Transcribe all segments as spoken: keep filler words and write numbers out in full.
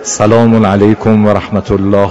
سلام علیکم و رحمت الله.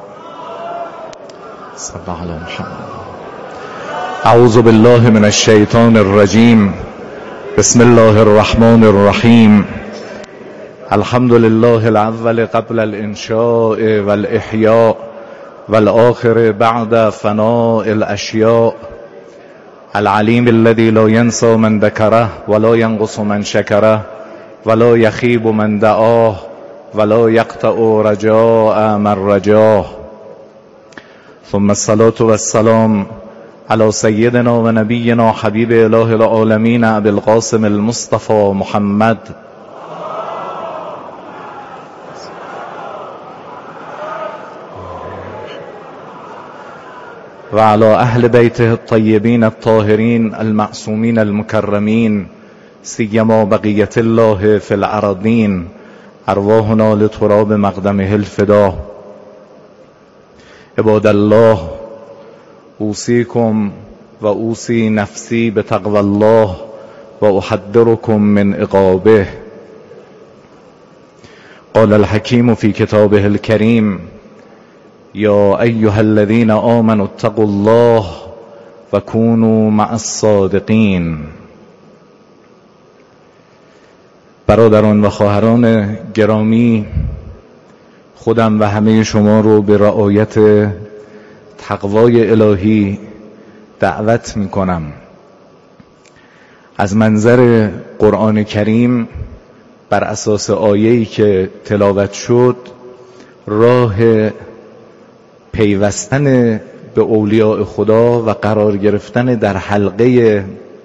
صلی الله علی محمد. اعوذ بالله من الشیطان الرجیم. بسم الله الرحمن الرحیم. الحمد لله الاول قبل الانشاء والاحیاء والآخر بعد فناء الاشیاء، العلیم الذي لا ينسى من ذكره ولا ينقص من شكره ولا يخيب من دعاه ولا يقطع رجاء من رجاه. ثم الصلاة والسلام على سيدنا و نبينا حبيب اله العالمين ابي القاسم المصطفى محمد وعلى اهل بيته الطيبين الطاهرين المعصومين المكرمين، سيما بقية الله في الأراضين، ارواحنا لتراب مقدمه الفدا. عباد الله، اوصيكم و اوصي نفسي بتقوى الله و احذركم من عقابه. قال الحكيم في كتابه الكريم: يا أيها الذين آمنوا اتقوا الله و كونوا مع الصادقين. برادران و خواهران گرامی، خودم و همه شما رو به رعایت تقوای الهی دعوت می کنم. از منظر قرآن کریم بر اساس آیه‌ای که تلاوت شد، راه پیوستن به اولیاء خدا و قرار گرفتن در حلقه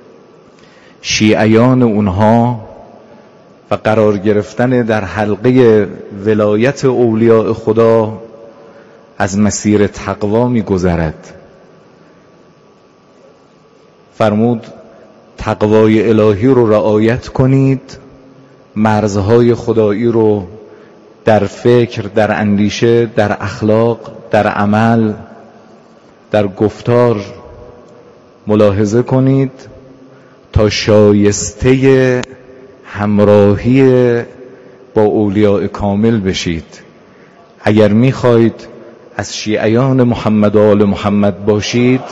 شیعیان اونها و قرار گرفتن در حلقه ولایت اولیاء خدا از مسیر تقوا می گذرد. فرمود تقوای الهی رو رعایت کنید، مرزهای خدایی رو در فکر، در اندیشه، در اخلاق، در عمل، در گفتار ملاحظه کنید تا شایسته همراهی با اولیاء کامل بشید. اگر میخواید از شیعیان محمد و آل محمد باشید،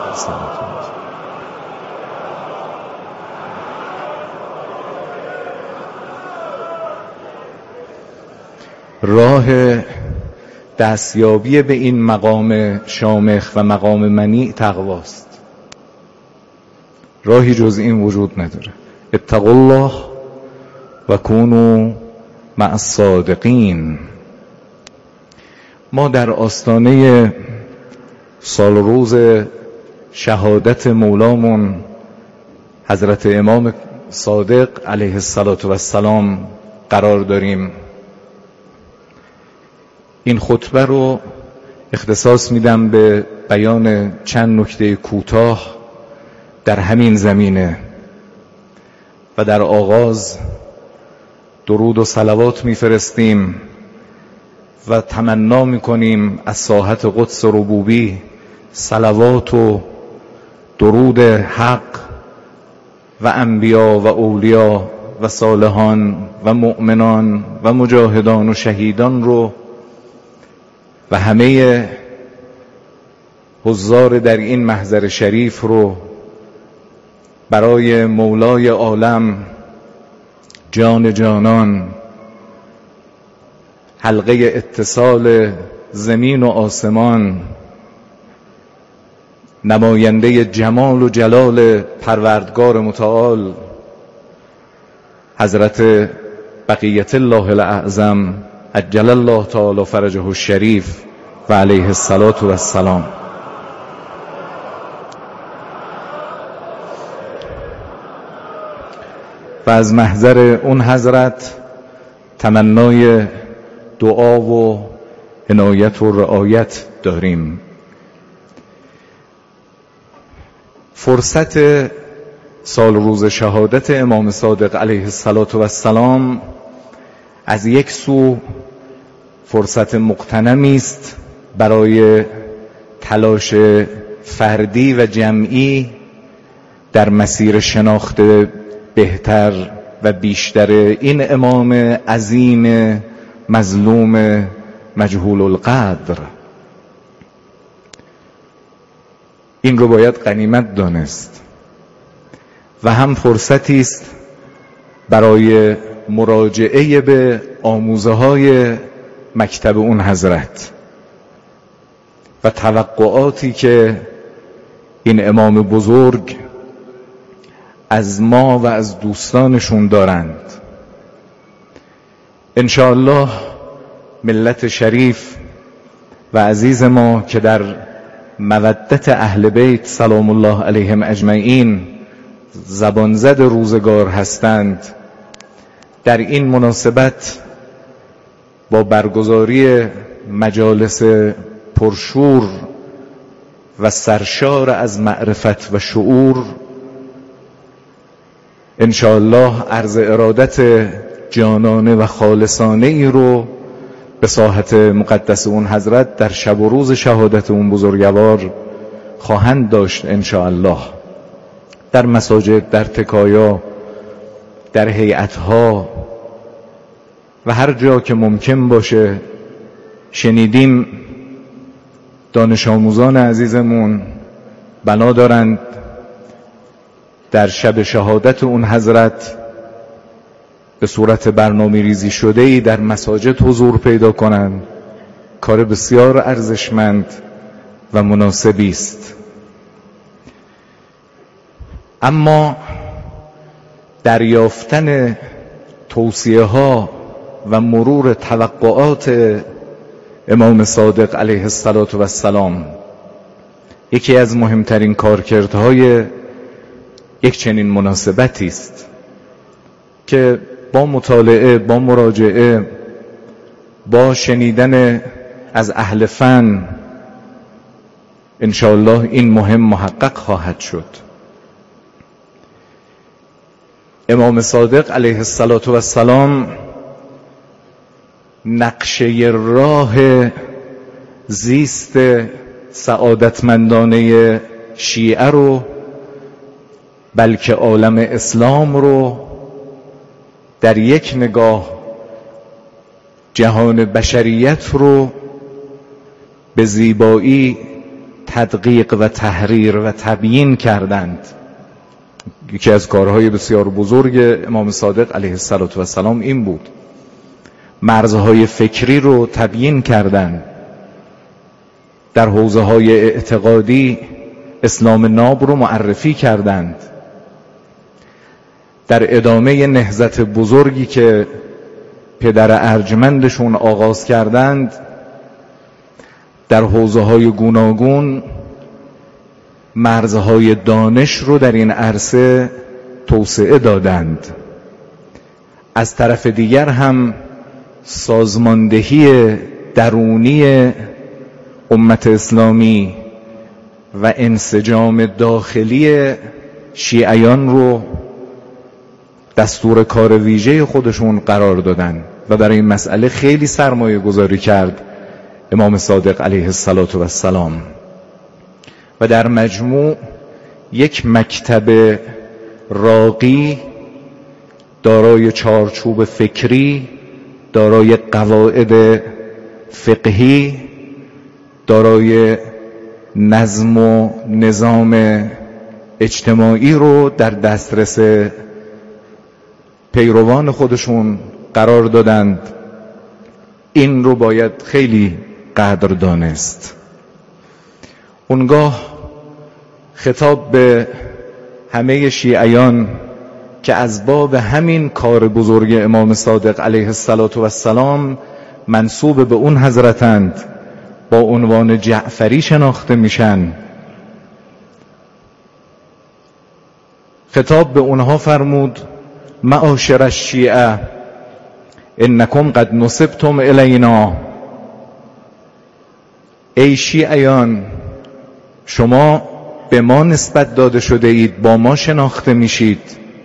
راه دستیابی به این مقام شامخ و مقام منیع تقواست. راهی جز این وجود نداره. اتقوا الله و کونوا مع الصادقین. ما در آستانه سال روز شهادت مولامون حضرت امام صادق علیه السلام قرار داریم. این خطبه رو اختصاص میدم به بیان چند نکته کوتاه در همین زمینه و در آغاز درود و صلوات میفرستیم و تمنا میکنیم از ساحت قدس ربوبی صلوات و درود حق و انبیا و اولیا و صالحان و مؤمنان و مجاهدان و شهیدان رو و همه حضار در این محضر شریف رو برای مولای عالم، جان جانان، حلقه اتصال زمین و آسمان، نماینده جمال و جلال پروردگار متعال حضرت بقیت الله الاعظم عجل الله تعالی فرجه الشریف و علیه الصلاة و السلام. و از محضر اون حضرت تمنای دعا و عنایت و رعایت داریم. فرصت سال روز شهادت امام صادق علیه السلام از یک سو فرصت مغتنمی است برای تلاش فردی و جمعی در مسیر شناخت بهتر و بیشتر این امام عظیم مظلوم مجهول القدر. این رو باید غنیمت دانست و هم فرصتی است برای مراجعه به آموزه های مکتب اون حضرت و توقعاتی که این امام بزرگ از ما و از دوستانشون دارند. انشاءالله ملت شریف و عزیز ما که در مودت اهل بیت سلام الله علیهم اجمعین زبانزد روزگار هستند، در این مناسبت با برگزاری مجالس پرشور و سرشار از معرفت و شعور انشاءالله عرض ارادت جانانه و خالصانه ای رو به ساحت مقدس اون حضرت در شب و روز شهادت اون بزرگوار خواهند داشت انشاءالله، در مساجد، در تکایا، در هیئتها و هر جا که ممکن باشه. شنیدیم دانش آموزان عزیزمون بنا دارند در شب شهادت اون حضرت به صورت برنامه ریزی شده‌ای در مساجد حضور پیدا کنند. کار بسیار ارزشمند و مناسبی است. اما دریافتن توصیه ها و مرور توقعات امام صادق علیه السلام یکی از مهمترین کارکردهای یک چنین مناسبتی است که با مطالعه، با مراجعه، با شنیدن از اهل فن انشاءالله این مهم محقق خواهد شد. امام صادق علیه السلام نقشه راه زیست سعادتمندانه شیعه رو، بلکه عالم اسلام رو در یک نگاه جهان بشریت رو به زیبایی تدقیق و تحریر و تبیین کردند. یکی از کارهای بسیار بزرگ امام صادق علیه السلام این بود. مرزهای فکری رو تبیین کردند. در حوزه های اعتقادی اسلام ناب رو معرفی کردند. در ادامه نهضت بزرگی که پدر ارجمندشون آغاز کردند در حوزه های گوناگون مرزهای دانش رو در این عرصه توسعه دادند. از طرف دیگر هم سازماندهی درونی امت اسلامی و انسجام داخلی شیعیان رو دستور کار ویژه خودشون قرار دادن و برای این مسئله خیلی سرمایه گذاری کرد امام صادق علیه السلام و در مجموع یک مکتب راقی دارای چارچوب فکری، دارای قواعد فقهی، دارای نظم و نظام اجتماعی رو در دسترس پیروان خودشون قرار دادند. این رو باید خیلی قدر دانست. اونگاه خطاب به همه شیعیان که از باب همین کار بزرگ امام صادق علیه السلام منسوب به اون حضرتند، با عنوان جعفری شناخته میشن، خطاب به اونها فرمود: معاشر الشیعه انکم قد نسبتم الینا. ای شیعیان، شما به ما نسبت داده شده اید، با ما شناخته میشید.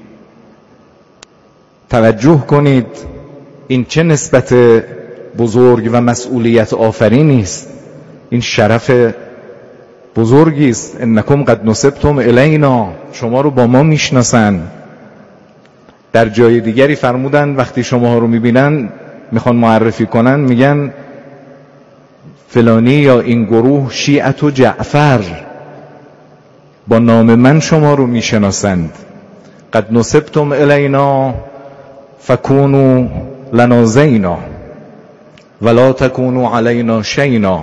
توجه کنید، این چه نسبت بزرگ و مسئولیت آفرینی است. این شرف بزرگی است. انکم قد نسبتم الینا، شما رو با ما میشناسن. در جای دیگری فرمودند وقتی شما رو میبینن میخوان معرفی کنن میگن فلانی یا این گروه شیعت و جعفر، با نام من شما رو میشناسند. قد نسبتم الینا فکونوا لنا زینا ولا تکونوا علینا شینا.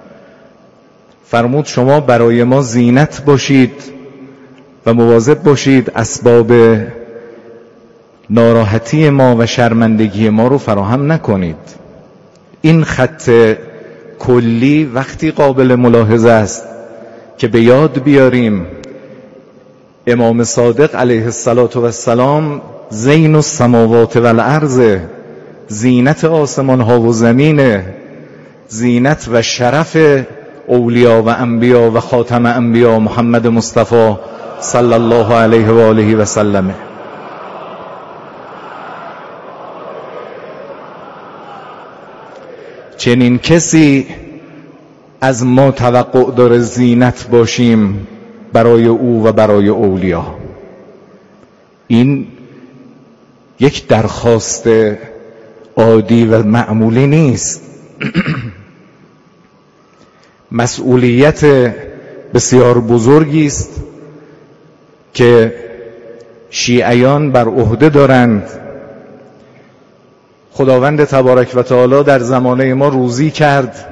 فرمود شما برای ما زینت باشید و مواظب باشید اسباب ناراحتی ما و شرمندگی ما رو فراهم نکنید. این خط کلی وقتی قابل ملاحظه است که به یاد بیاریم امام صادق علیه السلام زین السماوات و الارض، زینت آسمان ها و زمین، زینت و شرف اولیا و انبیا و خاتم انبیا محمد مصطفی صلی الله علیه و آله و سلم. چنین کسی از ما توقع داره زینت باشیم برای او و برای اولیا. این یک درخواست عادی و معمولی نیست. مسئولیت بسیار بزرگی است که شیعیان بر عهده دارند. خداوند تبارک و تعالی در زمانه ما روزی کرد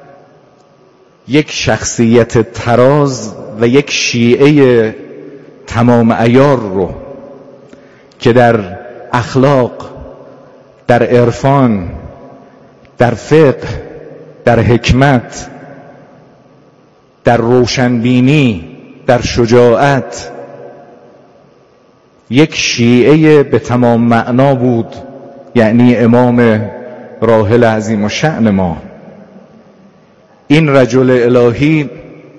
یک شخصیت تراز و یک شیعه تمام عیار رو که در اخلاق، در عرفان، در فقه، در حکمت، در روشنبینی، در شجاعت یک شیعه به تمام معنا بود، یعنی امام راحل عظیم الشأن ما. این رجل الهی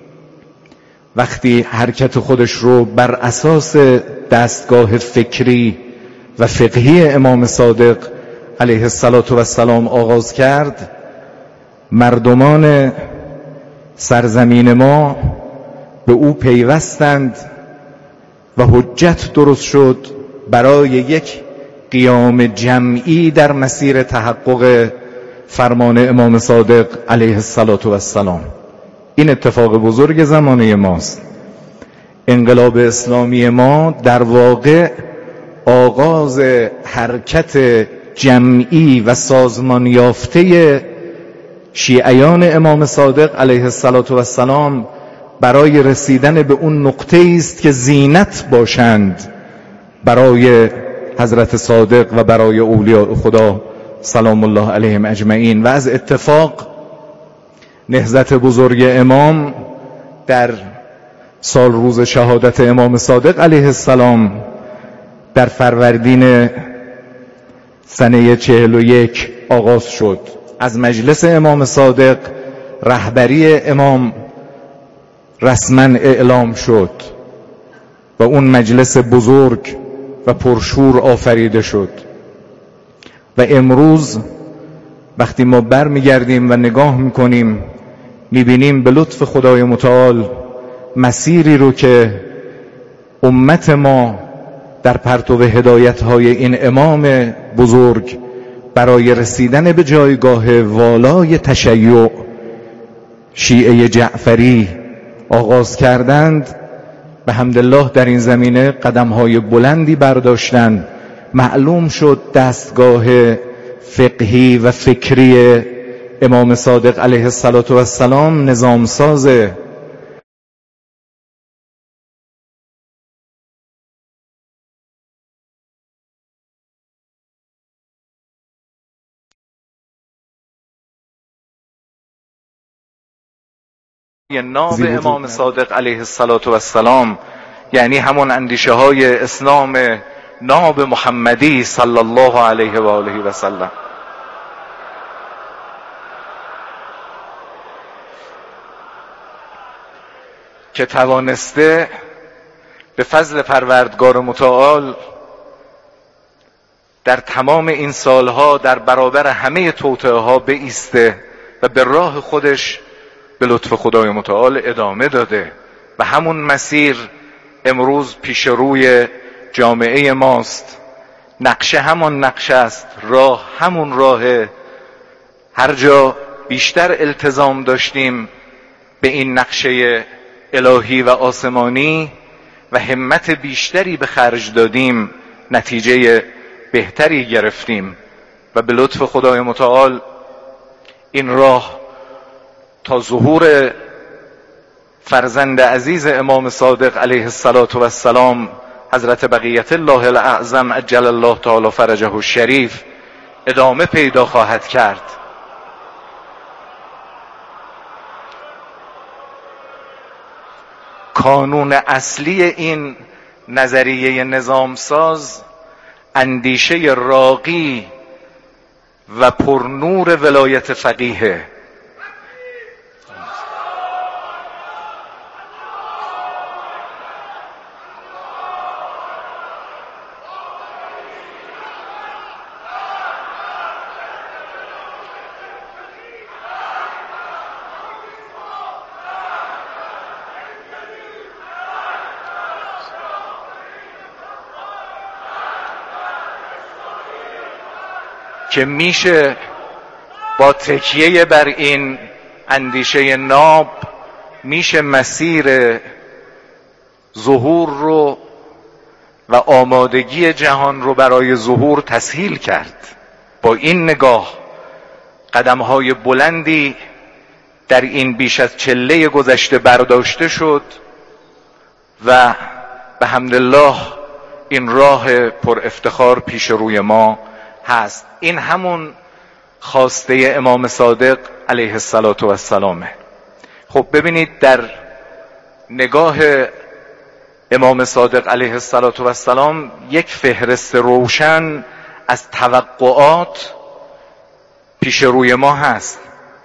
وقتی حرکت خودش رو بر اساس دستگاه فکری و فقهی امام صادق علیه السلام آغاز کرد، مردمان سرزمین ما به او پیوستند و حجت درست شد برای یک قیام جمعی در مسیر تحقق فرمان امام صادق علیه السلام. این اتفاق بزرگ زمانه ماست. انقلاب اسلامی ما در واقع آغاز حرکت جمعی و سازمان یافته شیعیان امام صادق علیه السلام برای رسیدن به اون نقطه است که زینت باشند برای حضرت صادق و برای اولیاء خدا سلام الله علیهم اجمعین. و از اتفاق نهضت بزرگ امام در سال روز شهادت امام صادق علیه السلام در فروردین سنه چهل و یک آغاز شد. از مجلس امام صادق رهبری امام رسما اعلام شد و اون مجلس بزرگ و پرشور آفریده شد. و امروز وقتی ما بر میگردیم و نگاه میکنیم میبینیم به لطف خدای متعال مسیری رو که امت ما در پرتو هدایت‌های این امام بزرگ برای رسیدن به جایگاه والای تشیع شیعه جعفری آغاز کردند، به حمدالله در این زمینه قدم‌های بلندی برداشتند. معلوم شد دستگاه فقهی و فکری امام صادق علیه السلام نظام سازه. ناب امام صادق علیه السلام یعنی همون اندیشه های اسلام ناب محمدی صلی الله علیه و آله و سلم. که توانسته به فضل پروردگار متعال در تمام این سالها در برابر همه توطئه ها بایسته و به راه خودش به لطف خدای متعال ادامه داده و همون مسیر امروز پیش روی جامعه ماست. نقشه همان نقشه است، راه همون راهه. هر جا بیشتر التزام داشتیم به این نقشه الهی و آسمانی و همت بیشتری به خرج دادیم، نتیجه بهتری گرفتیم و به لطف خدای متعال این راه تا ظهور فرزند عزیز امام صادق علیه السلام حضرت بقیت الله الاعظم عجل الله تعالی فرجه الشریف ادامه پیدا خواهد کرد. کانون اصلی این نظریه نظامساز اندیشه راقی و پرنور ولایت فقیه. که میشه با تکیه بر این اندیشه ناب میشه مسیر ظهور رو و آمادگی جهان رو برای ظهور تسهیل کرد. با این نگاه قدم‌های بلندی در این بیش از چله گذشته برداشته شد و به حمدالله این راه پر افتخار پیش روی ما هست. این همون خواسته امام صادق علیه السلام. خب ببینید، در نگاه امام صادق علیه السلام یک فهرست روشن از توقعات پیش روی ما هست.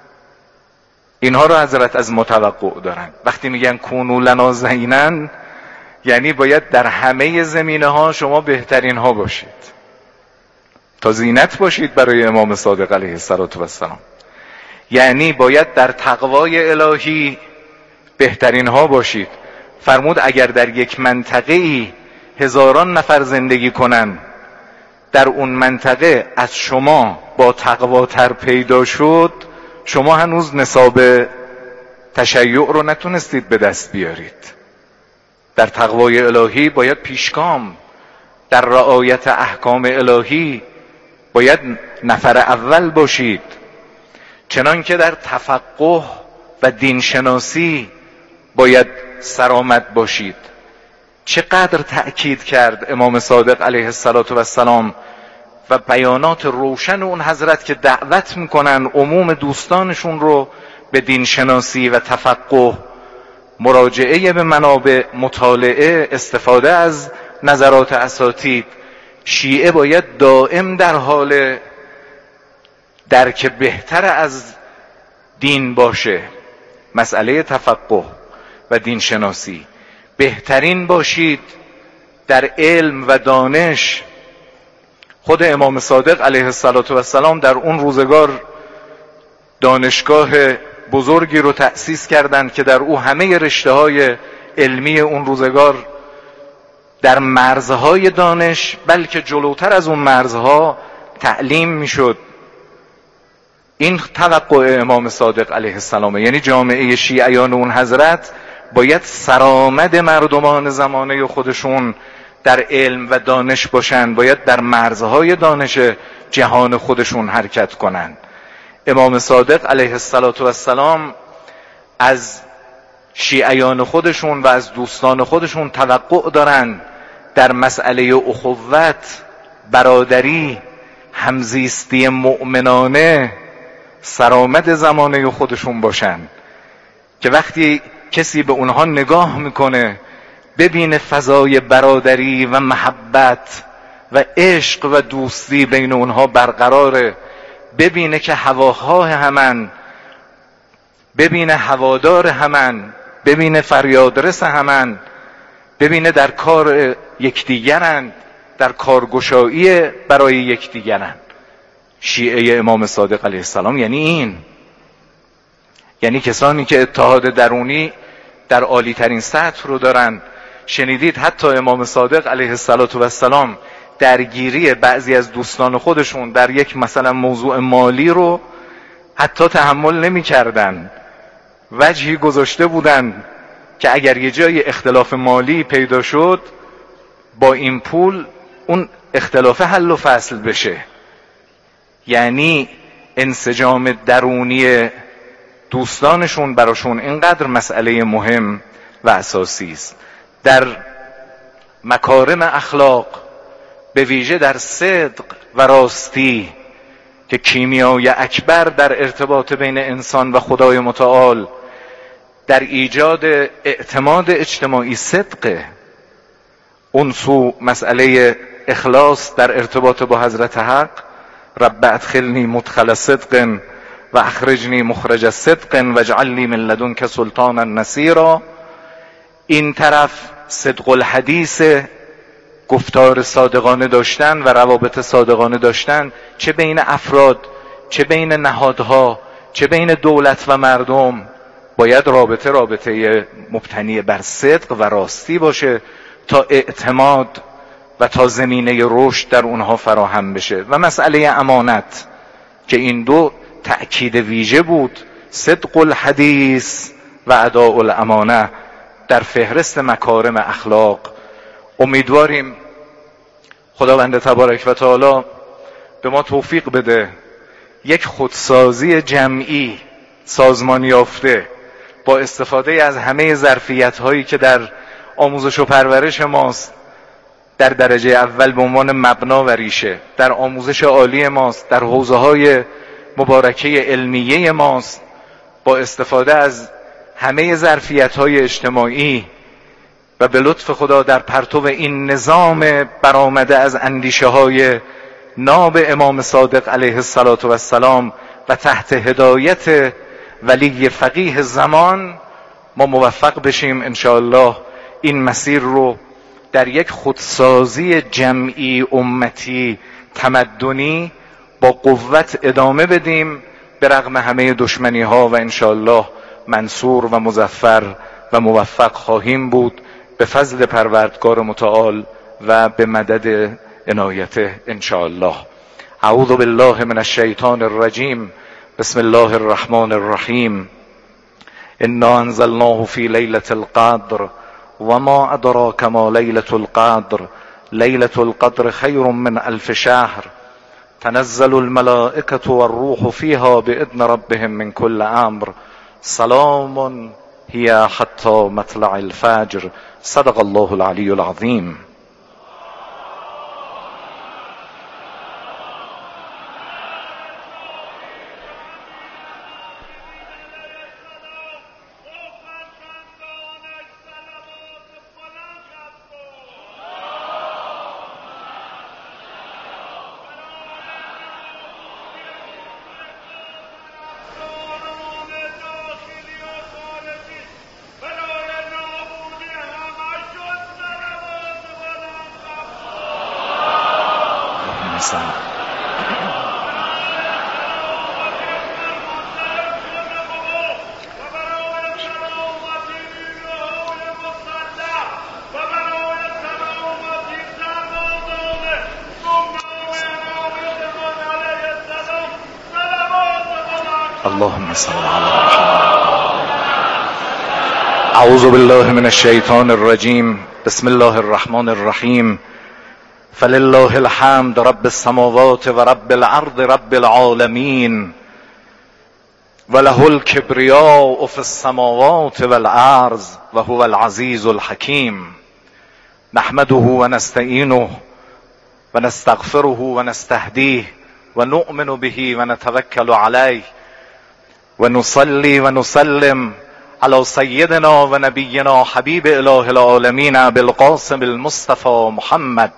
اینها رو حضرت از متوقع دارن. وقتی میگن کونوا لنا زینا، یعنی باید در همه زمینه ها شما بهترین ها باشید، تا زینت باشید برای امام صادق علیه السلام. یعنی باید در تقوای الهی بهترین ها باشید. فرمود اگر در یک منطقه‌ای هزاران نفر زندگی کنن، در اون منطقه از شما با تقواتر پیدا شد، شما هنوز نصاب تشیع رو نتونستید به دست بیارید. در تقوای الهی باید پیشگام، در رعایت احکام الهی باید نفر اول باشید. چنان که در تفقه و دینشناسی باید سرآمد باشید. چقدر تأکید کرد امام صادق علیه السلام و بیانات روشن اون حضرت که دعوت میکنن عموم دوستانشون رو به دینشناسی و تفقه، مراجعه به منابع، مطالعه، استفاده از نظرات اساتید. شیعه باید دائم در حال درک بهتر از دین باشه. مسئله تفقه و دین شناسی، بهترین باشید در علم و دانش. خود امام صادق علیه السلام در اون روزگار دانشگاه بزرگی رو تأسیس کردند که در او همه رشته‌های علمی اون روزگار در مرزهای دانش، بلکه جلوتر از اون مرزها تعلیم میشد. این توقع امام صادق علیه السلام. یعنی جامعه شیعیان اون حضرت باید سرآمد مردمان زمانه خودشون در علم و دانش باشن، باید در مرزهای دانش جهان خودشون حرکت کنن. امام صادق علیه السلام از شیعیان خودشون و از دوستان خودشون توقع دارن در مسئله اخوت، برادری، همزیستی مؤمنانه سرآمد زمانه خودشون باشن، که وقتی کسی به اونها نگاه میکنه ببینه فضای برادری و محبت و عشق و دوستی بین اونها برقراره، ببینه که هواخواه همن، ببینه هوادار همن، ببینه فریادرس همن، ببینه در کار یکدیگرند، در کارگشایی برای یکدیگرند. شیعه امام صادق علیه السلام یعنی این، یعنی کسانی که اتحاد درونی در عالی ترین سطح رو دارن. شنیدید حتی امام صادق علیه السلام درگیری بعضی از دوستان خودشون در یک مثلا موضوع مالی رو حتی تحمل نمی کردن. وجهی گذاشته بودن که اگر یه جای اختلاف مالی پیدا شد با این پول اون اختلاف حل و فصل بشه. یعنی انسجام درونی دوستانشون براشون اینقدر مسئله مهم و اساسی است. در مکارم اخلاق، به ویژه در صدق و راستی که کیمیای اکبر در ارتباط بین انسان و خدای متعال، در ایجاد اعتماد اجتماعی صدقه. اون سو مسئله اخلاص در ارتباط با حضرت حق، رب ادخلنی مدخل صدق و اخرجنی مخرج صدق و اجعلنی من لدنک سلطانا نصیرا. این طرف صدق الحدیث، گفتار صادقانه داشتن و روابط صادقانه داشتن، چه بین افراد، چه بین نهادها، چه بین دولت و مردم. باید رابطه رابطه مبتنی بر صدق و راستی باشه تا اعتماد و تا زمینه رشد در اونها فراهم بشه. و مسئله امانت که این دو تأکید ویژه بود، صدق الحدیث و اداء الامانه در فهرست مکارم اخلاق. امیدواریم خداوند تبارک و تعالی به ما توفیق بده یک خودسازی جمعی سازمان یافته با استفاده از همه ظرفیت هایی که در آموزش و پرورش ماست، در درجه اول به عنوان مبنا و ریشه، در آموزش عالی ماست، در حوزه های مبارکه علمیه ماست، با استفاده از همه ظرفیت های اجتماعی و به لطف خدا در پرتو این نظام برآمده از اندیشه های ناب امام صادق علیه السلام و تحت هدایت ولی فقیه زمان، ما موفق بشیم انشاءالله این مسیر رو در یک خودسازی جمعی امتی تمدنی با قوت ادامه بدیم، به رغم همه دشمنی ها، و انشاءالله منصور و مظفر و موفق خواهیم بود به فضل پروردگار متعال و به مدد عنایته انشاءالله. اعوذ بالله من الشیطان الرجیم. بسم الله الرحمن الرحیم. انا انزلناه فی لیلة القدر وما ادراک ما لیلة القدر لیلة القدر خیر من الف شهر تنزل الملائکة والروح فیها باذن ربهم من كل امر سلام هی حتی مطلع الفجر. صدق الله العلی العظیم. اللهم صل على محمد. اعوذ بالله من الشیطان الرجیم. بسم الله الرحمن الرحیم. فلله الحمد رب السماوات و رب الارض رب العالمین وله الكبریاء فی السماوات والارض و هو العزیز الحکیم. نحمده و نستعینه و نستغفره و نستهدیه و نؤمن به و نتوکل علیه و نصلی و نسلم علی سیدنا و نبینا حبیب اله العالمین ابی القاسم المصطفى محمد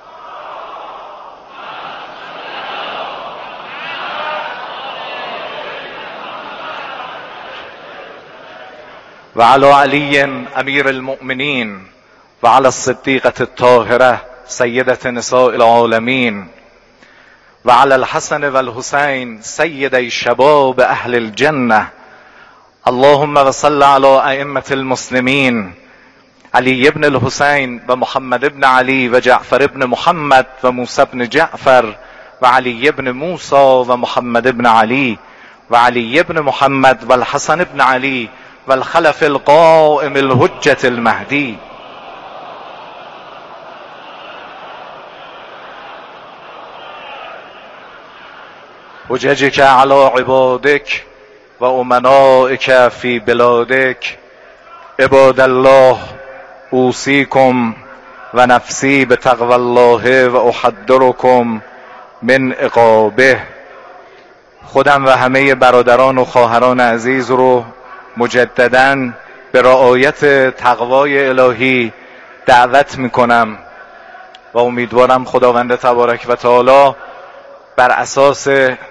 و علی علی امیر المؤمنین و علی الصدیقة الطاهرة سیدة نساء العالمین و علی الحسن و الحسین سیدی شباب اهل الجنه. اللهم وصل علی ائمة المسلمین علی ابن الحسین و محمد ابن علی و جعفر ابن محمد و موسی ابن جعفر و علی ابن موسی و محمد ابن علی و علی ابن محمد و الحسن ابن علی و الخلف القائم الحجة المهدی. حججك على عبادك و امنائك في بلادك. عباد الله اوصیکم و نفسی به تقوی الله و احذرکم من عقابه. خودم و همه برادران و خواهران عزیز رو مجدداً به رعایت تقوای الهی دعوت میکنم و امیدوارم خداوند تبارک و تعالی بر اساس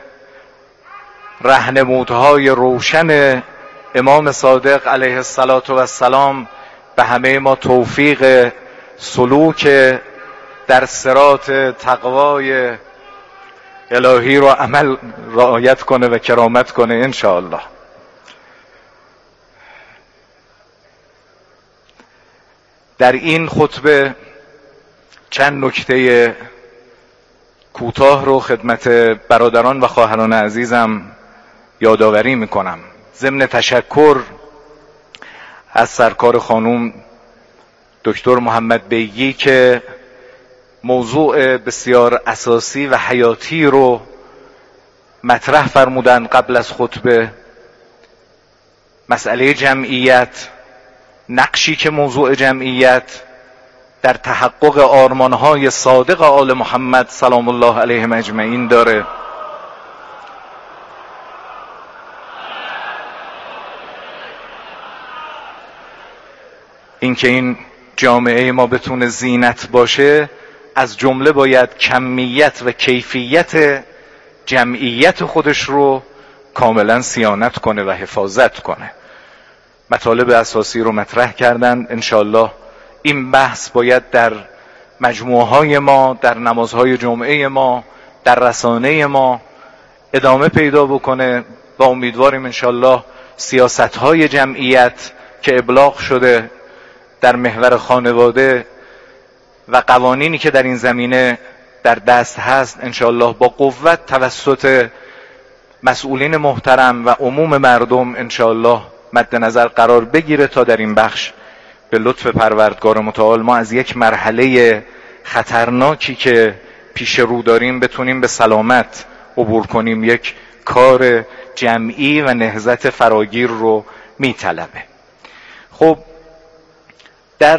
راهنمودهای روشن امام صادق علیه السلام به همه ما توفیق سلوک در صراط تقوای الهی رو عمل رعایت کنه و کرامت کنه انشاءالله. در این خطبه چند نکته کوتاه رو خدمت برادران و خواهران عزیزم یادآوری میکنم، ضمن تشکر از سرکار خانوم دکتر محمد بیگی که موضوع بسیار اساسی و حیاتی رو مطرح فرمودن قبل از خطبه. مسئله جمعیت، نقشی که موضوع جمعیت در تحقق آرمانهای صادق آل محمد سلام الله علیهم اجمعین داره. اینکه این جامعه ما بتونه زینت باشه، از جمله باید کمیت و کیفیت جمعیت خودش رو کاملا صیانت کنه و حفاظت کنه. مطالب اساسی رو مطرح کردن. انشالله این بحث باید در مجموعه های ما، در نمازهای جمعه ما، در رسانه ما ادامه پیدا بکنه و امیدواریم انشالله سیاست های جمعیت که ابلاغ شده در محور خانواده و قوانینی که در این زمینه در دست هست انشالله با قوت توسط مسئولین محترم و عموم مردم انشالله مد نظر قرار بگیره تا در این بخش به لطف پروردگار متعال ما از یک مرحله خطرناکی که پیش رو داریم بتونیم به سلامت عبور کنیم. یک کار جمعی و نهضت فراگیر رو میطلبه. خب در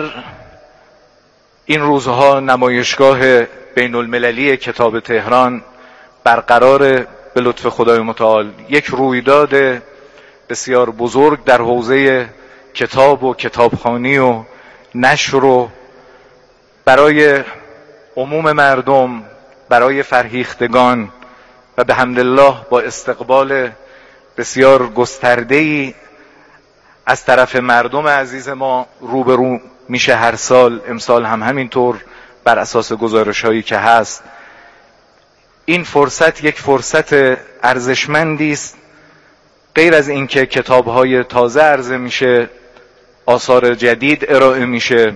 این روزها نمایشگاه بین المللی کتاب تهران برقرار به لطف خدای متعال یک رویداد بسیار بزرگ در حوزه کتاب و کتابخوانی و نشر و برای عموم مردم، برای فرهیختگان و به حمدالله با استقبال بسیار گسترده‌ای از طرف مردم عزیز ما روبرو میشه هر سال. امسال هم همینطور بر اساس گزارش هایی که هست. این فرصت یک فرصت ارزشمندی است، غیر از اینکه کتاب های تازه عرضه میشه، آثار جدید ارائه میشه،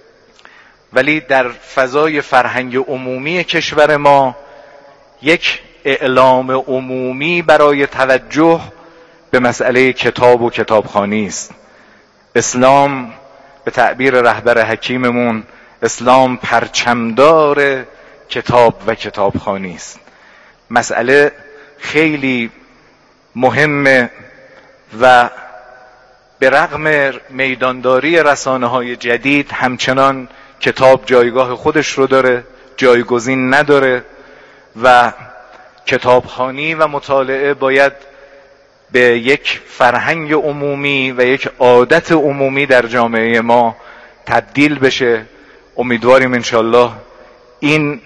ولی در فضای فرهنگ عمومی کشور ما یک اعلام عمومی برای توجه به مسئله کتاب و کتابخوانی است. اسلام به تعبیر رهبر حکیممون، اسلام پرچمدار کتاب و کتابخوانی است. مسئله خیلی مهمه و به رغم میدانداری رسانه‌های جدید همچنان کتاب جایگاه خودش رو داره، جایگزین نداره و کتابخوانی و مطالعه باید به یک فرهنگ عمومی و یک عادت عمومی در جامعه ما تبدیل بشه. امیدواریم انشالله این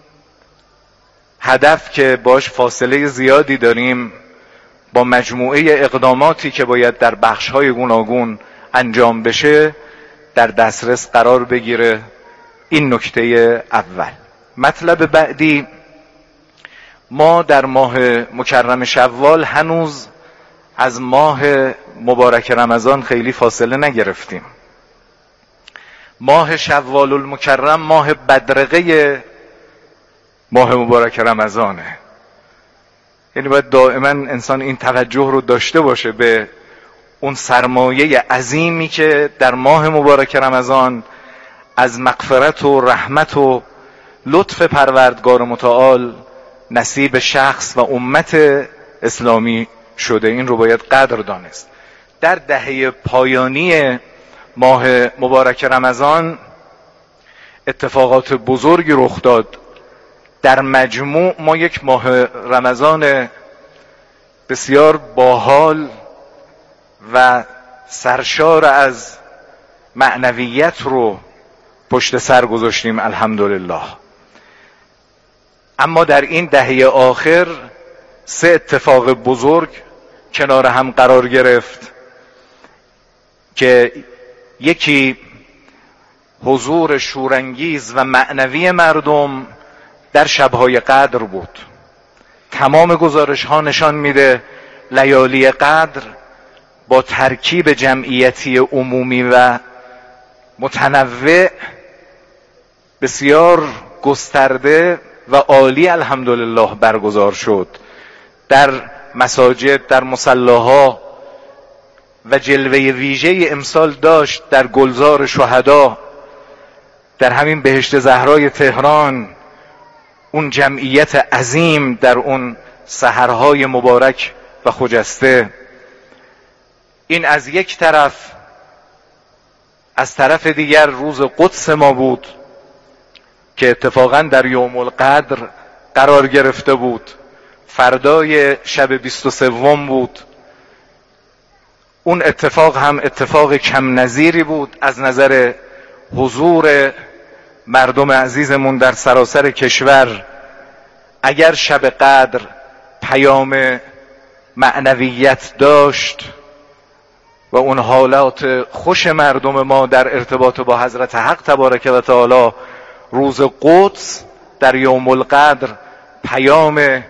هدف که باش فاصله زیادی داریم با مجموعه اقداماتی که باید در بخش‌های گوناگون انجام بشه در دسترس قرار بگیره. این نکته اول. مطلب بعدی، ما در ماه مکرم شوال هنوز از ماه مبارک رمضان خیلی فاصله نگرفتیم. ماه شوال المکرم ماه بدرقه ماه مبارک رمضانه. یعنی باید دائما انسان این توجه رو داشته باشه به اون سرمایه عظیمی که در ماه مبارک رمضان از مغفرت و رحمت و لطف پروردگار متعال نصیب شخص و امت اسلامی شده. این رو باید قدر دانست. در دهه پایانی ماه مبارک رمضان اتفاقات بزرگی رخ داد. در مجموع ما یک ماه رمضان بسیار باحال و سرشار از معنویت رو پشت سر گذاشتیم الحمدلله. اما در این دهه آخر سه اتفاق بزرگ کنار هم قرار گرفت که یکی حضور شورانگیز و معنوی مردم در شب‌های قدر بود. تمام گزارش ها نشان میده لیالی قدر با ترکیب جمعیتی عمومی و متنوع بسیار گسترده و عالی الحمدلله برگزار شد. در مساجد، در مصلاها و جلوه ویژه امسال داشت در گلزار شهدا، در همین بهشت زهرای تهران، اون جمعیت عظیم در اون سحرهای مبارک و خجسته. این از یک طرف. از طرف دیگر روز قدس ما بود که اتفاقا در یوم القدر قرار گرفته بود. فردای شب بیست و سوم بود. اون اتفاق هم اتفاق کم نظیری بود از نظر حضور مردم عزیزمون در سراسر کشور. اگر شب قدر پیام معنویت داشت و اون حالات خوش مردم ما در ارتباط با حضرت حق تبارک و تعالی، روز قدس در یوم القدر پیام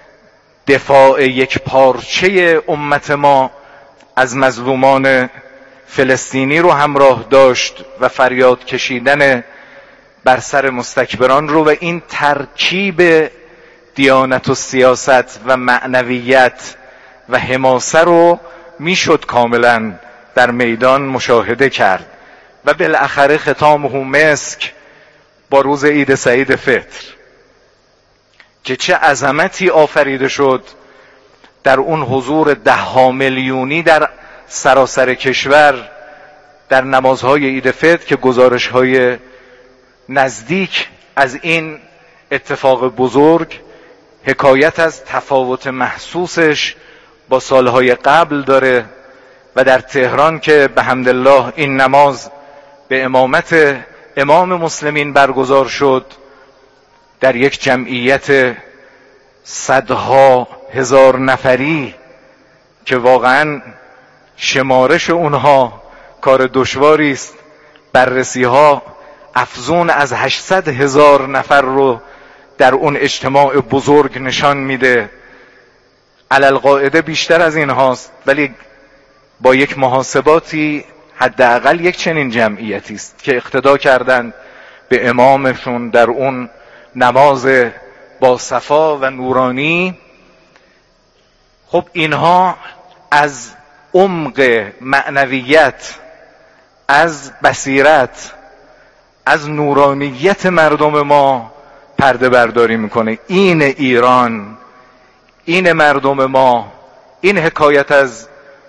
دفاع یک پارچه امت ما از مظلومان فلسطینی رو همراه داشت و فریاد کشیدن بر سر مستکبران رو، و این ترکیب دیانت و سیاست و معنویت و حماسه رو میشد کاملا در میدان مشاهده کرد. و بالاخره ختامه مسک با روز عید سعید فطر که چه عظمتی آفریده شد در اون حضور ده ها میلیونی در سراسر کشور در نمازهای عید فطر، که گزارش‌های نزدیک از این اتفاق بزرگ حکایت از تفاوت محسوسش با سالهای قبل داره. و در تهران که به حمدالله این نماز به امامت امام مسلمین برگزار شد، در یک جمعیت صدها هزار نفری که واقعا شمارش اونها کار دشواری است، بررسی ها افزون از هشتصد هزار نفر رو در اون اجتماع بزرگ نشان میده. علالقاعده بیشتر از این هاست، ولی با یک محاسباتی حداقل یک چنین جمعیتی است که اقتدا کردند به امامشون در اون نماز با صفا و نورانی. خب اینها از عمق معنویت، از بصیرت، از نورانیت مردم ما پرده برداری میکنه. این ایران، این مردم ما، این حکایت از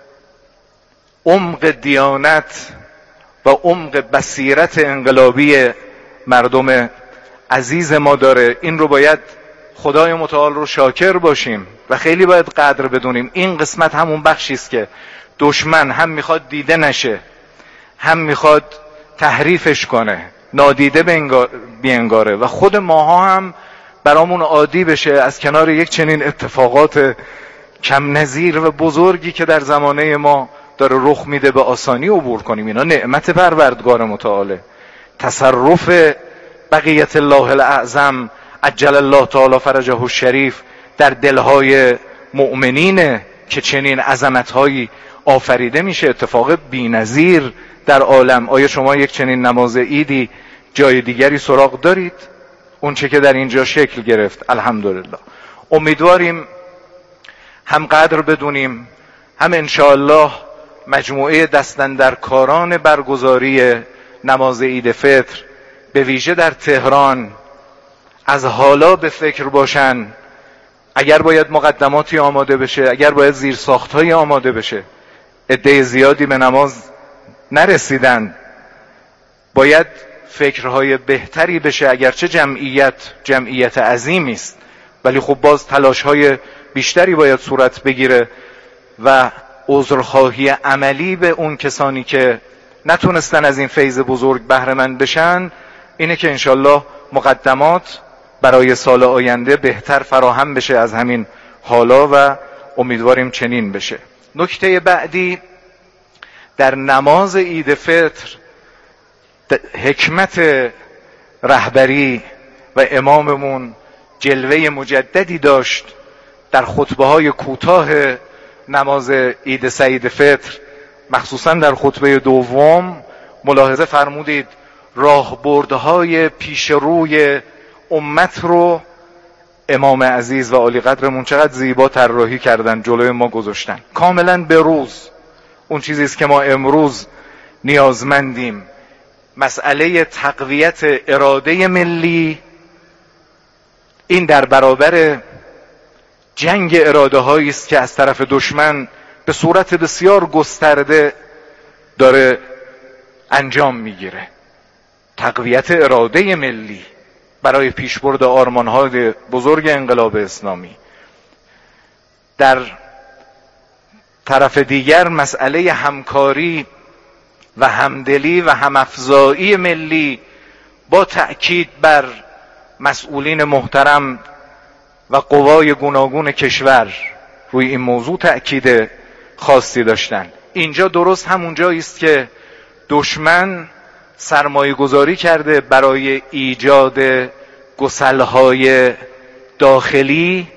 عمق دیانت و عمق بصیرت انقلابی مردم عزیز ما داره. این رو باید خدای متعال رو شاکر باشیم و خیلی باید قدر بدونیم. این قسمت همون بخشی است که دشمن هم میخواد دیده نشه، هم میخواد تحریفش کنه، نادیده بینگاره، و خود ماها هم برامون عادی بشه از کنار یک چنین اتفاقات کم نظیر و بزرگی که در زمانه ما داره رخ میده به آسانی عبور کنیم. اینا نعمت پروردگار متعاله، تصرف بقیت الله الاعظم عجل الله تعالی فرجه الشریف در دلهای مؤمنینه که چنین عظمت‌هایی آفریده میشه، اتفاق بی‌نظیر در عالم. آیا شما یک چنین نماز عیدی جای دیگری سراغ دارید؟ اون چه که در اینجا شکل گرفت، الحمدلله. امیدواریم هم قدر بدونیم، هم انشاءالله مجموعه دستاندرکاران برگزاری نماز عید فطر به ویژه در تهران از حالا به فکر باشن. اگر باید مقدماتی آماده بشه، اگر باید زیرساخت‌هایی آماده بشه، عده زیادی به نماز نرسیدن، باید فکرهای بهتری بشه. اگرچه جمعیت جمعیت عظیمی است، ولی خب باز تلاش‌های بیشتری باید صورت بگیره و عذرخواهی عملی به اون کسانی که نتونستن از این فیض بزرگ بهره مند بشن اینه که انشالله مقدمات برای سال آینده بهتر فراهم بشه از همین حالا و امیدواریم چنین بشه. نکته بعدی در نماز عید فطر حکمت رهبری و اماممون جلوه مجددی داشت. در خطبه های کوتاه نماز عید سعید فطر، مخصوصا در خطبه دوم، ملاحظه فرمودید راهبردهای پیش روی امت رو امام عزیز و عالی قدرمون چقدر زیبا طراحی کردن، جلوی ما گذاشتن، کاملا به روز. اون چیزی است که ما امروز نیازمندیم، مسئله تقویت اراده ملی، این در برابر جنگ اراده هایی است که از طرف دشمن به صورت بسیار گسترده داره انجام میگیره. تقویت اراده ملی برای پیشبرد آرمان‌های بزرگ انقلاب اسلامی. در طرف دیگر مسئله همکاری و همدلی و همافزایی ملی با تأکید بر مسئولین محترم و قوای گوناگون کشور روی این موضوع تأکید خاصی داشتن. اینجا درست همون جایی است که دشمن سرمایه گذاری کرده برای ایجاد گسلهای داخلی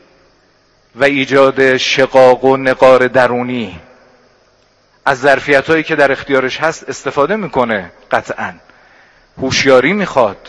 و ایجاد شقاق و نقار درونی. از ظرفیت‌هایی که در اختیارش هست استفاده میکنه، قطعاً هوشیاری میخواد.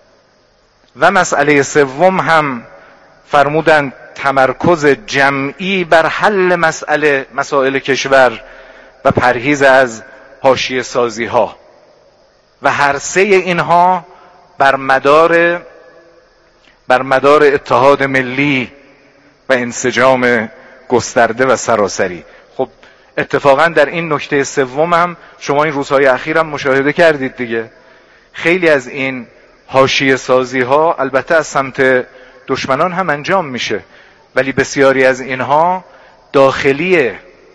و مسئله سوم هم فرمودن تمرکز جمعی بر حل مسئله مسائل کشور و پرهیز از حاشیه سازی ها، و هر سه اینها بر مدار بر مدار اتحاد ملی و انسجام گسترده و سراسری. خب اتفاقا در این نکته سوم هم شما این روزهای اخیر هم مشاهده کردید دیگه، خیلی از این حاشیه سازی ها البته از سمت دشمنان هم انجام میشه، ولی بسیاری از اینها داخلیه.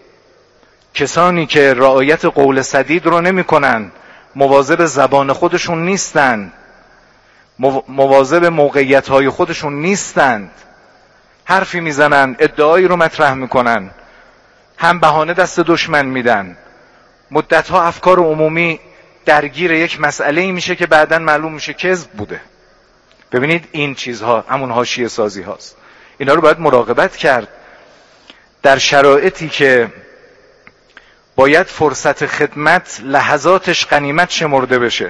کسانی که رعایت قول سدید رو نمی کنن، مواظب زبان خودشون نیستند، مواظب موقعیت های خودشون نیستند، حرفی میزنن، ادعایی رو مطرح میکنن، هم بهانه دست دشمن میدن. مدتها افکار عمومی درگیر یک مسئله میشه که بعداً معلوم میشه کذب بوده. ببینید این چیزها همون حاشیه سازی هاست. اینا رو باید مراقبت کرد. در شرایطی که باید فرصت خدمت لحظاتش غنیمت شمرده بشه،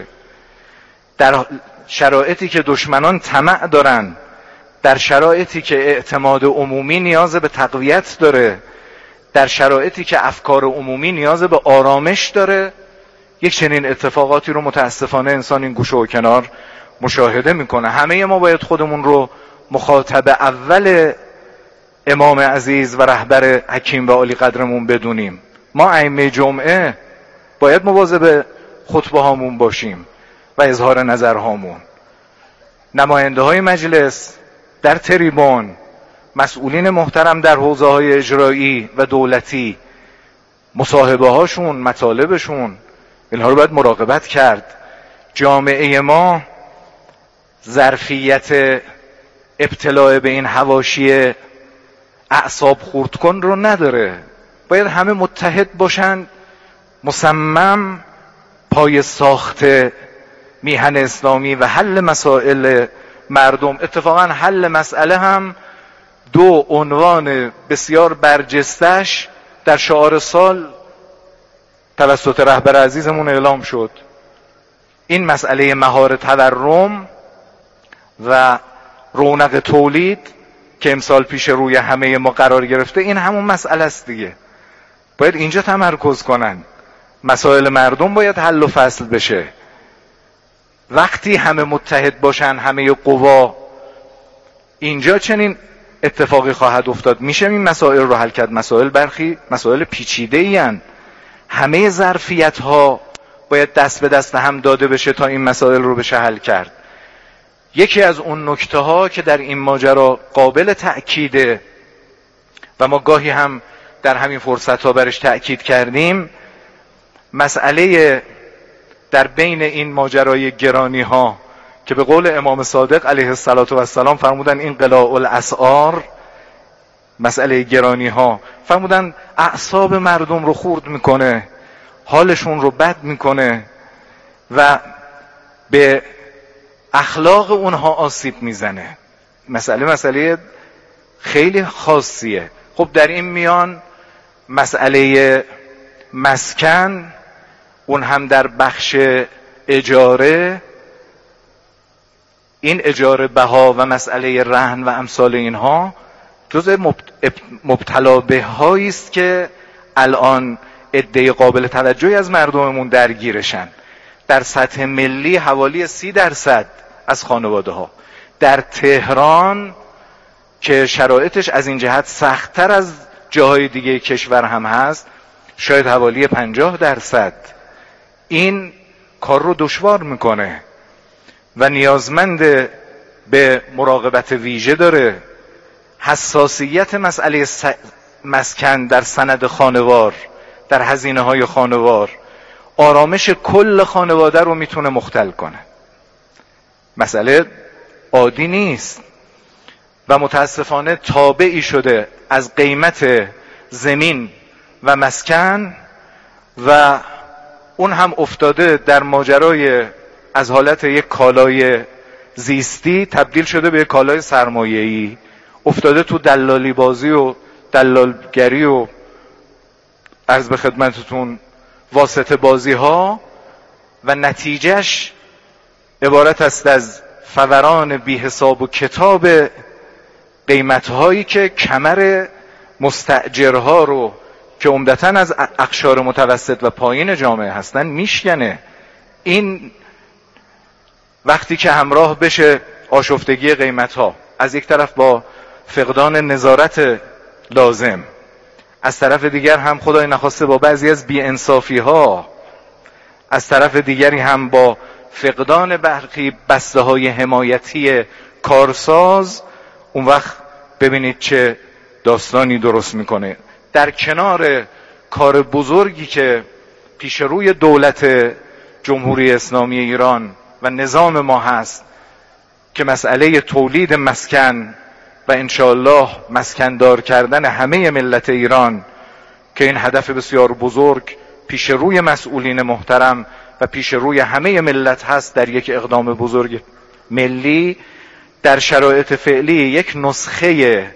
در شرایطی که دشمنان طمع دارن، در شرایطی که اعتماد عمومی نیاز به تقویت داره، در شرایطی که افکار عمومی نیاز به آرامش داره، یک چنین اتفاقاتی رو متاسفانه انسان این گوشه و کنار مشاهده میکنه. همه ما باید خودمون رو مخاطب اول امام عزیز و رهبر حکیم و عالی قدرمون بدونیم. ما ائمه جمعه باید مواظب خطبه هامون باشیم و اظهار نظر هامون. نماینده های مجلس در تریبون، مسئولین محترم در حوزه های اجرایی و دولتی، مصاحبه هاشون، مطالبشون، اینها رو باید مراقبت کرد. جامعه ما ظرفیت ابتلاع به این حواشی اعصاب خورد کن رو نداره. باید همه متحد باشن، مصمم پای ساخت میهن اسلامی و حل مسائل مردم. اتفاقا حل مسئله هم دو، عنوان بسیار برجستش در شعار سال توسط رهبر عزیزمون اعلام شد. این مسئله مهار تورم و رونق تولید که امسال پیش روی همه ما قرار گرفته، این همون مسئله است دیگه. باید اینجا تمرکز کنن. مسائل مردم باید حل و فصل بشه. وقتی همه متحد باشن، همه قوا، اینجا چنین اتفاقی خواهد افتاد. میشه این مسائل رو حل کرد. مسائل برخی مسائل پیچیده این، همه ظرفیت ها باید دست به دست هم داده بشه تا این مسائل رو بشه حل کرد. یکی از اون نکته ها که در این ماجرا قابل تأکیده و ما گاهی هم در همین فرصت ها برش تأکید کردیم، مسئله در بین این ماجرای گرانی ها که به قول امام صادق علیه السلام فرمودن این قلاع الاسعار، مسئله گرانی ها فرمودن اعصاب مردم رو خورد میکنه، حالشون رو بد میکنه و به اخلاق اونها آسیب میزنه. مسئله مسئله خیلی خاصیه. خب در این میان مسئله مسکن، اون هم در بخش اجاره، این اجاره بها و مسئله رهن و امثال اینها جزء مبتلا به هایی است که الان عده قابل توجهی از مردممون درگیرشن. در سطح ملی حوالی سی درصد از خانواده ها، در تهران که شرایطش از این جهت سخت‌تر از جاهای دیگه کشور هم هست، شاید حوالی پنجاه درصد. این کار رو دشوار میکنه و نیازمند به مراقبت ویژه داره. حساسیت مسئله مسکن در سند خانوار، در هزینه های خانوار، آرامش کل خانواده رو میتونه مختل کنه. مسئله عادی نیست و متاسفانه تابعی شده از قیمت زمین و مسکن و اون هم افتاده در ماجرای از حالت یک کالای زیستی تبدیل شده به یک کالای سرمایه‌ای، افتاده تو دلالی بازی و دلالگری و عرض به خدمتتون واسطه بازی ها و نتیجهش عبارت است از فوران بی حساب و کتاب قیمت هایی که کمر مستأجرها رو که عمدتاً از اقشار متوسط و پایین جامعه هستن میشکنه. این وقتی که همراه بشه آشفتگی قیمت ها، از یک طرف با فقدان نظارت لازم، از طرف دیگر هم خدای نخواسته با بعضی از بی‌انصافی ها، از طرف دیگری هم با فقدان برخی بسته های حمایتی کارساز، اون وقت ببینید چه داستانی درست میکنه. در کنار کار بزرگی که پیش روی دولت جمهوری اسلامی ایران و نظام ما هست که مسئله تولید مسکن و انشاءالله مسکندار کردن همه ملت ایران، که این هدف بسیار بزرگ پیش روی مسئولین محترم و پیش روی همه ملت هست در یک اقدام بزرگ ملی، در شرایط فعلی یک نسخه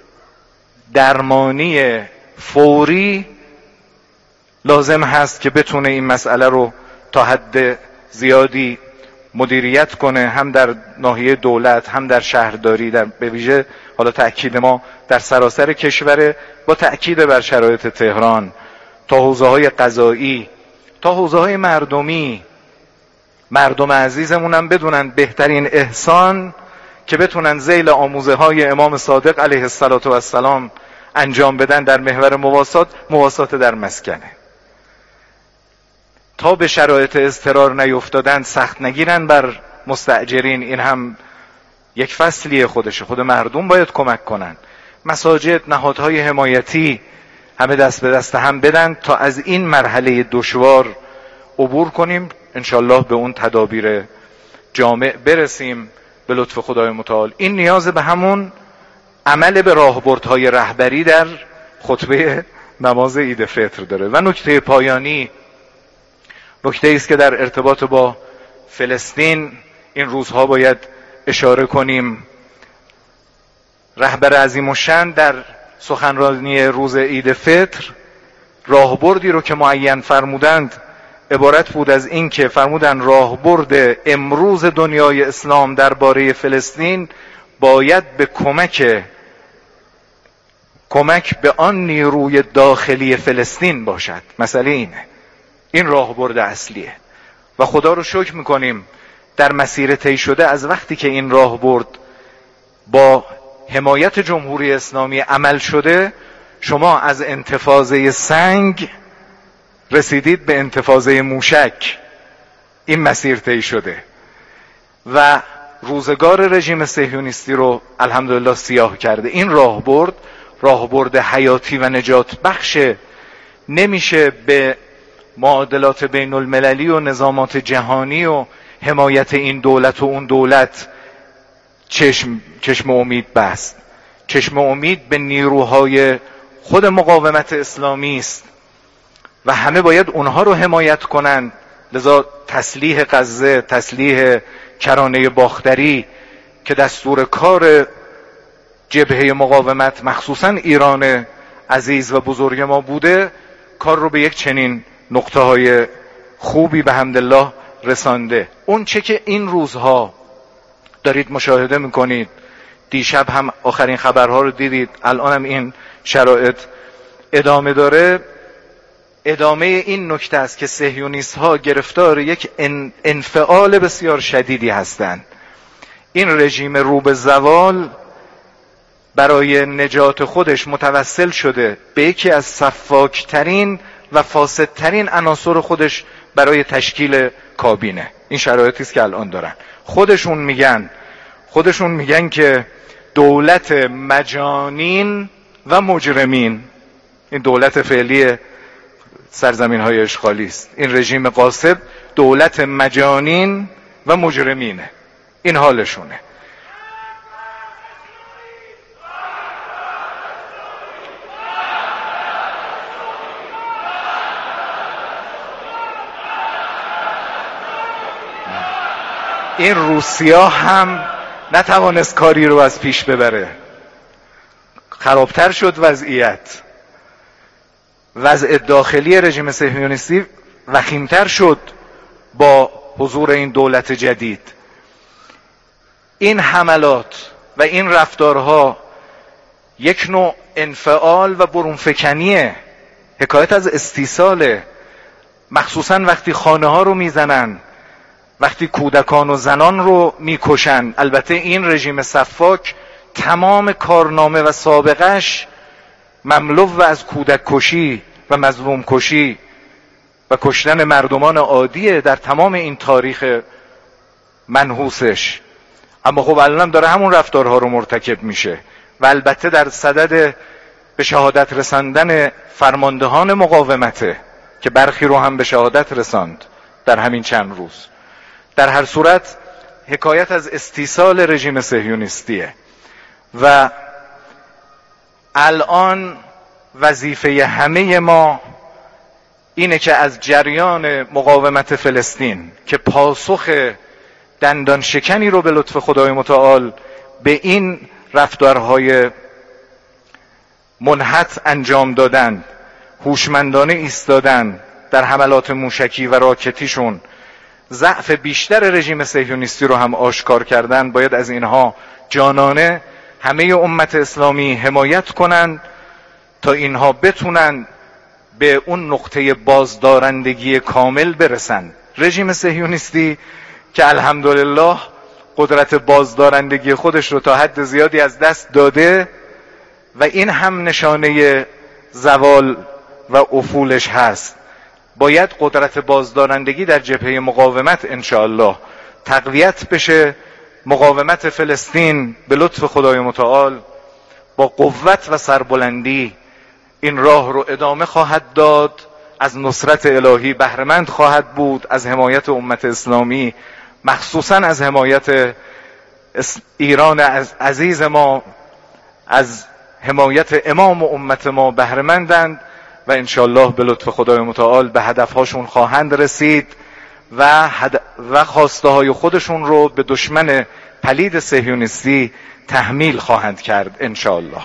درمانی فوری لازم هست که بتونه این مسئله رو تا حد زیادی مدیریت کنه، هم در ناحیه دولت هم در شهرداری، در به ویژه حالا تأکید ما در سراسر کشور با تأکید بر شرایط تهران، تا حوزه های قضایی، تا حوزه های مردمی. مردم عزیزمون هم بدونن بهترین احسان که بتونن ذیل آموزه های امام صادق علیه السلام انجام بدن در محور مواسات، مواسات در مسکنه. تا به شرایط اضطرار نیفتادن، سخت نگیرن بر مستأجرین. این هم یک فصلیه خودشه، خود مردم باید کمک کنن. مساجد، نهادهای حمایتی همه دست به دست هم بدن تا از این مرحله دشوار عبور کنیم، انشالله به اون تدابیر جامع برسیم به لطف خدای متعال. این نیاز به همون عمل به راهبردهای رهبری در خطبه نماز عید فطر داره. و نکته پایانی، نکته ایست که در ارتباط با فلسطین این روزها باید اشاره کنیم. رهبر عظیم الشأن در سخنرانی روز عید فطر راهبردی رو که معین فرمودند عبارت بود از این که فرمودند راهبرد امروز دنیای اسلام درباره فلسطین باید به کمک کمک به آن نیروی داخلی فلسطین باشد. مسئله اینه، این راهبرد اصلیه و خدا رو شکر میکنیم در مسیر طی شده از وقتی که این راهبرد با حمایت جمهوری اسلامی عمل شده، شما از انتفاضه سنگ رسیدید به انتفاضه موشک. این مسیر طی شده و روزگار رژیم صهیونیستی رو الحمدلله سیاه کرده. این راهبرد راهبرد حیاتی و نجات بخشه، نمیشه به معادلات بین المللی و نظامات جهانی و حمایت این دولت و اون دولت چشم, چشم امید بست. چشم امید به نیروهای خود مقاومت اسلامی است و همه باید اونها رو حمایت کنند. لذا تسلیح غزه، تسلیح کرانه باختری که دستور کار جبهه مقاومت مخصوصا ایران عزیز و بزرگ ما بوده، کار رو به یک چنین نقطه های خوبی به حمدالله رسانده. اون چه که این روزها دارید مشاهده میکنید، دیشب هم آخرین خبرها رو دیدید، الان هم این شرایط ادامه داره، ادامه این نکته است که صهیونیست ها گرفتار یک انفعال بسیار شدیدی هستند. این رژیم رو به زوال برای نجات خودش متوسل شده به یکی از سفاکترین و فاسدترین عناصر خودش برای تشکیل کابینه. این شرایطی است که الان دارن. خودشون میگن خودشون میگن که دولت مجانین و مجرمین، این دولت فعلی سرزمین های اشغالی است. این رژیم غاصب دولت مجانین و مجرمینه، این حالشونه. این روسیا هم نتوانست کاری رو از پیش ببره، خرابتر شد وضعیت. وضع داخلی رژیم صهیونیستی وخیمتر شد با حضور این دولت جدید. این حملات و این رفتارها یک نوع انفعال و برونفکنیه، حکایت از استیصاله، مخصوصا وقتی خانه ها رو میزنن، وقتی کودکان و زنان رو میکشن. البته این رژیم سفاک تمام کارنامه و سابقش مملو از کودک کشی و مظلوم کشی و کشتن مردمان عادیه در تمام این تاریخ منحوسش، اما خب الان داره همون رفتارها رو مرتکب میشه و البته در صدد به شهادت رساندن فرماندهان مقاومته که برخی رو هم به شهادت رساند در همین چند روز. در هر صورت حکایت از استیصال رژیم صهیونیستیه و الان وظیفه همه ما اینه که از جریان مقاومت فلسطین که پاسخ دندان شکنی رو به لطف خدای متعال به این رفتارهای منحط انجام دادن، هوشمندانه ایستادن در حملات موشکی و راکتیشون، ضعف بیشتر رژیم صهیونیستی رو هم آشکار کردن، باید از اینها جانانه همه امت اسلامی حمایت کنند تا اینها بتونن به اون نقطه بازدارندگی کامل برسن. رژیم صهیونیستی که الحمدلله قدرت بازدارندگی خودش رو تا حد زیادی از دست داده و این هم نشانه زوال و افولش هست، باید قدرت بازدارندگی در جبهه مقاومت انشاءالله تقویت بشه. مقاومت فلسطین به لطف خدای متعال با قوت و سربلندی این راه رو ادامه خواهد داد، از نصرت الهی بهره‌مند خواهد بود، از حمایت امت اسلامی، مخصوصا از حمایت ایران عزیز ما، از حمایت امام و امت ما بهره‌مندند و انشاءالله به لطف خدای متعال به هدفهاشون خواهند رسید و, هد... و خواسته های خودشون رو به دشمن پلید صهیونیستی تحمیل خواهند کرد انشاءالله.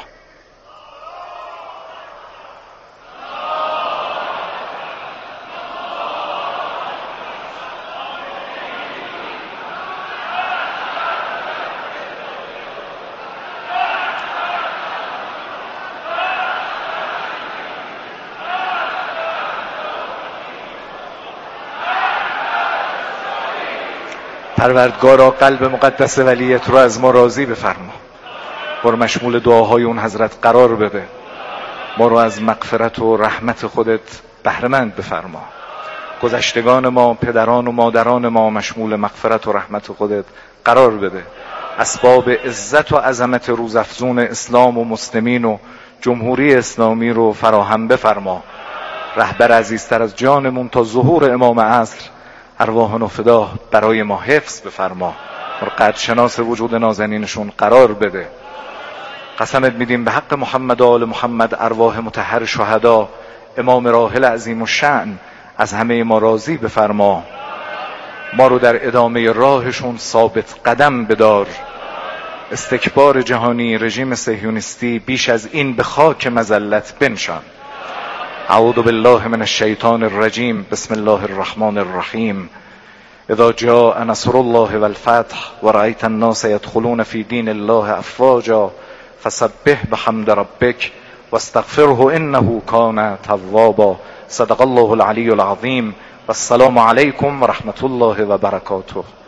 پروردگارا قلب مقدس ولیت رو از ما راضی بفرما، ما رو مشمول دعاهای اون حضرت قرار بده، ما رو از مغفرت و رحمت خودت بهره‌مند بفرما، گذشتگان ما، پدران و مادران ما مشمول مغفرت و رحمت خودت قرار بده، اسباب عزت و عظمت روزافزون اسلام و مسلمین و جمهوری اسلامی رو فراهم بفرما. رهبر عزیزتر از جانمون تا ظهور امام عصر ارواح نفدا برای ما حفظ بفرما، ما قدرشناس وجود نازنینشون قرار بده. قسمت میدیم به حق محمد و آل محمد، ارواح مطهر شهدا، امام راحل عظیم الشأن از همه ما راضی بفرما، ما رو در ادامه راهشون ثابت قدم بدار. استکبار جهانی، رژیم صهیونیستی بیش از این به خاک مذلت بنشان. اعوذ بالله من الشیطان الرجیم. بسم الله الرحمن الرحیم. اذا جاء نصر الله والفتح ورأيت الناس يدخلون في دين الله افواجا فسبح بحمد ربك واستغفره انه كان توابا. صدق الله العلی العظیم. والسلام علیکم و رحمت الله و برکاته.